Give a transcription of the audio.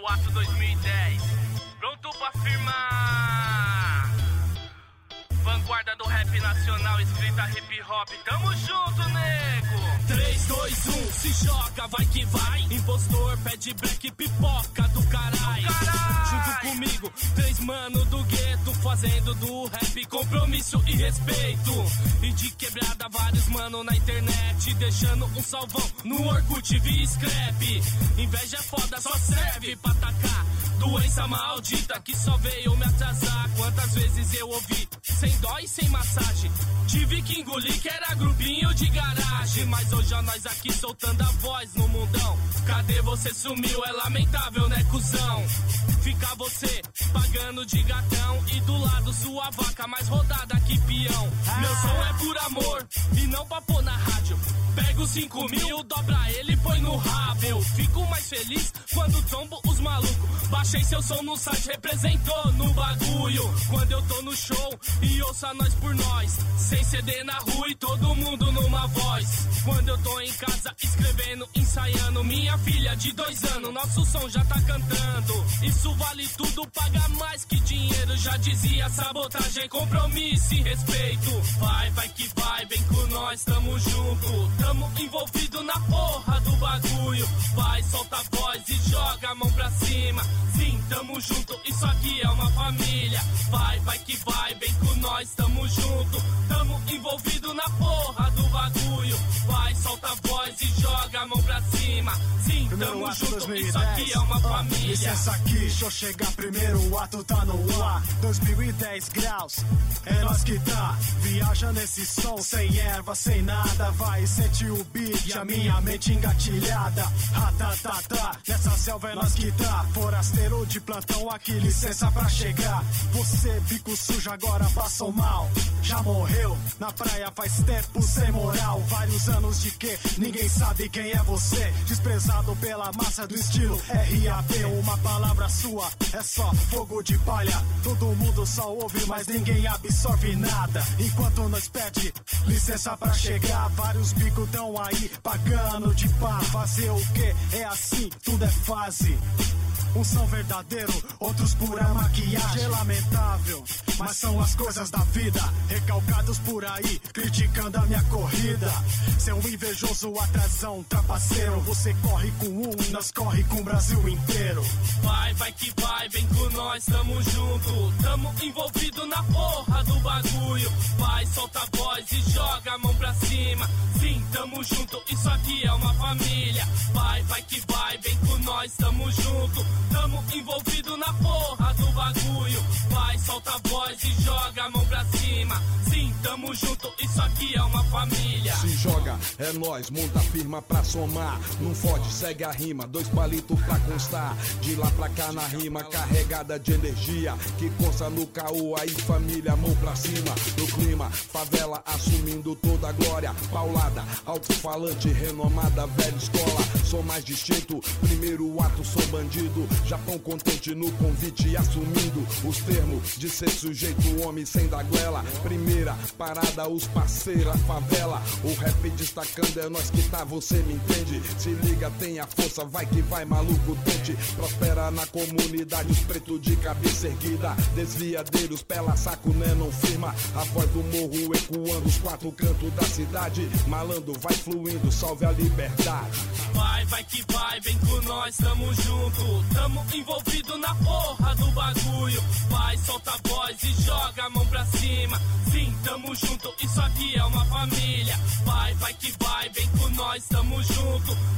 primeiro ato 2010. Pronto pra firmar. Vanguarda do rap nacional, escrita hip hop. Tamo junto, nego. 3, 2, 1, se joga, vai que vai. Impostor, pede black, pipoca do caralho. Junto comigo, 3 mano do gueto, fazendo do rap compromisso e respeito. E de quebrada vários mano na internet, deixando um salvão no Orkut via scrap. Inveja é foda, só serve pra atacar. Doença maldita que só veio me atrasar. Quantas vezes eu ouvi, sem dó e sem massagem. Tive que engolir que era grupinho de garagem. Mas hoje é nós aqui soltando a voz no mundão. Cadê você sumiu? É lamentável, né, cuzão? Fica você pagando de gatão e do lado sua vaca mais rodada que peão. Meu som é por amor e não pra pôr na rádio. Pego 5 mil, dobra ele e põe no rabo. Eu fico mais feliz quando trombo os malucos. Baixei seu som no site, representou no bagulho. Quando eu tô no show e ouça nós por nós. Sem CD na rua e todo mundo numa voz. Quando eu tô em casa escrevendo, ensaiando. Minha filha de 2 anos, nosso som já tá cantando. Isso vale tudo, paga mais que dinheiro. Já dizia sabotagem, compromisso e respeito. Vai, vai que vai, vem com nós, tamo junto. Tamo envolvido na porra do bagulho. Vai, solta a voz e joga a mão pra cima. Sim, tamo junto, isso aqui é uma família. Vai, vai que vai, vem com nós, tamo junto. Tamo envolvido na porra do bagulho. Vai, solta a voz e joga a mão pra cima. Sim, tamo junto, 2010, isso aqui é uma família. Licença aqui, deixa eu chegar primeiro, o ato tá no ar. 2010 graus, é nós que tá. Viaja nesse som, sem erva, sem nada. Vai, sente o beat, a minha mente engatilhada. Ratatatá, nessa selva é nós que tá. Forasteiro de plantão aqui, licença pra chegar. Você, bico sujo, agora passou mal. Já morreu, na praia faz tempo, sem moral. Vários anos de que ninguém sabe quem é você. Desprezado pela massa do estilo RAP. Uma palavra sua é só fogo de palha. Todo mundo só ouve, mas ninguém absorve nada. Enquanto nós pede licença pra chegar. Vários bicos tão aí pagando de pá. Fazer o que? É assim, tudo é fase. Uns são verdadeiro, outros pura maquiagem. É lamentável, mas são as coisas da vida. Recalcados por aí, criticando a minha corrida. Seu invejoso atrasão, trapaceiro. Você corre com nós corre com o Brasil inteiro. Vai, vai que vai, vem com nós, tamo junto. Tamo envolvido na porra do bagulho. Vai, solta a voz e joga a mão pra cima. Sim, tamo junto, isso aqui é uma família. Vai, vai que vai, vem com nós, tamo junto. Tamo envolvido na porra do bagulho. Vai, solta a voz e joga a mão pra cima. Sim, tamo junto, isso aqui é uma família. Se joga, é nós, monta firma pra somar. Não fode, segue a rima, 2 palitos pra constar. De lá pra cá na rima, carregada de energia. Que consta no caô, aí família, mão pra cima. No clima, favela assumindo toda a glória. Paulada, alto-falante, renomada, velha escola. Sou mais distinto, primeiro ato, sou bandido. Japão contente no convite, assumindo os termos de ser sujeito, homem sem da goela. Primeira parada, os parceiros, a favela. O rap destacando, é nós que tá, você me entende? Se liga, tem a força, vai que vai, maluco, tente. Prospera na comunidade, os pretos de cabeça erguida. Desviadeiros, pela saco, né, não firma. A voz do morro ecoando os 4 cantos da cidade. Malandro, vai fluindo, salve a liberdade. Vai, vai que vai, vem com nós, tamo junto. Tamo envolvido na porra do bagulho. Vai, solta a voz e joga a mão pra cima. Sim, tamo junto, isso aqui é uma família. Vai, vai que vai, vem com nós, tamo junto.